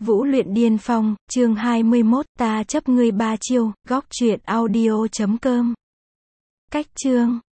Vũ luyện điên phong, chương 21, ta chấp ngươi 3 chiêu, góc truyện audio.com. Cách chương